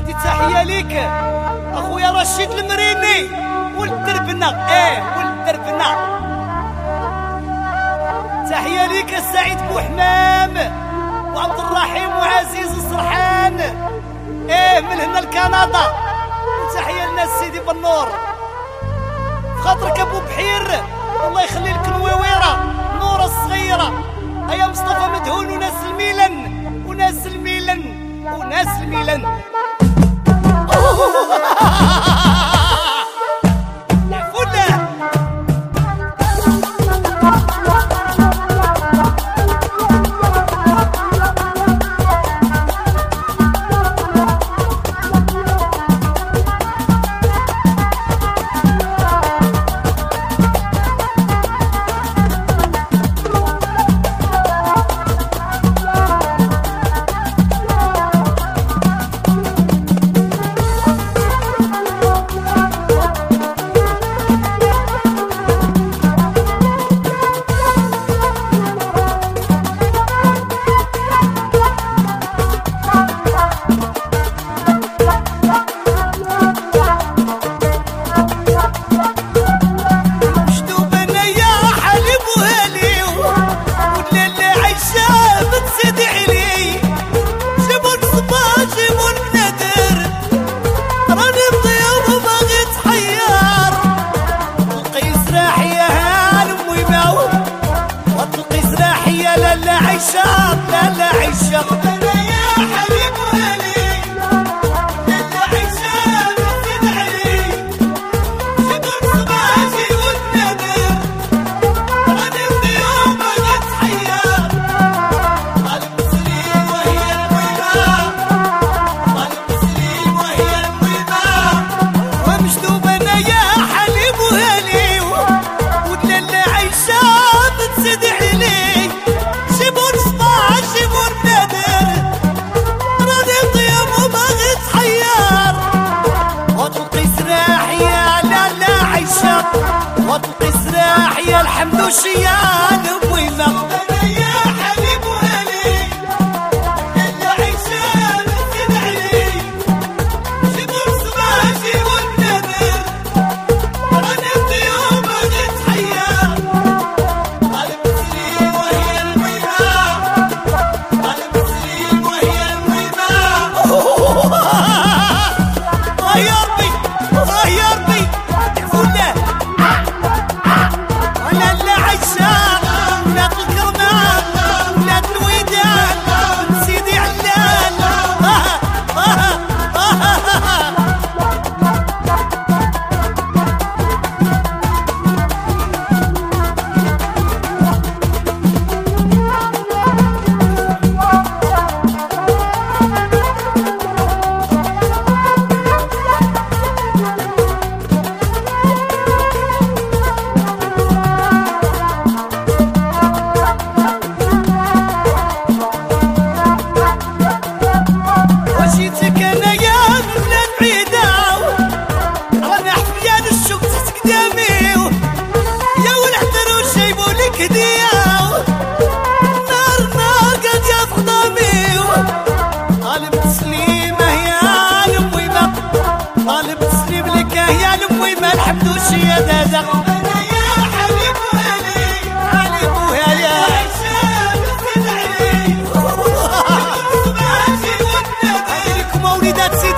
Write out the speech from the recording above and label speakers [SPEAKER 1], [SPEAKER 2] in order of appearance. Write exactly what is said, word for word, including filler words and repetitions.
[SPEAKER 1] هادي تحية ليك اخويا رشيد المريني ولد دربنا. ايه ولد دربنا. تحية ليك السعيد بوحمام وعبد الرحيم وعزيز السرحان. ايه من هنا لكندا. وتحية لنا سيدي بالنور خاطرك ابو بحير الله يخلي لك النويويره نورة الصغيرة. ايا مصطفى مدهون وناس الميلان وناس الميلان وناس الميلان. عشاق لا لا عشاق انا يا حبيب ولي لا عشاق سيد علي شدود صباحي والندر انا اليوم بقيت حيار قلب سليم وهي الميمة قلب سليم وهي الميمة ومشدوب انا يا حبيب ولي لا عشاق سيد علي واطلقي سراح يا الحمد وشيان بويمة. انا يا حبيب ولي لا عشان سيد علي شدود صباحي والندر انا اليوم بقيت حيار قلب سليم وهي الميمة قلب سليم وهي الميمة. اه يا ربي اه يا ربي فله الحمد وشي دادا. انا يا حبيب ولي علي وهلا عشان سيد علي صباحي والندر عليكم مولدات سيدي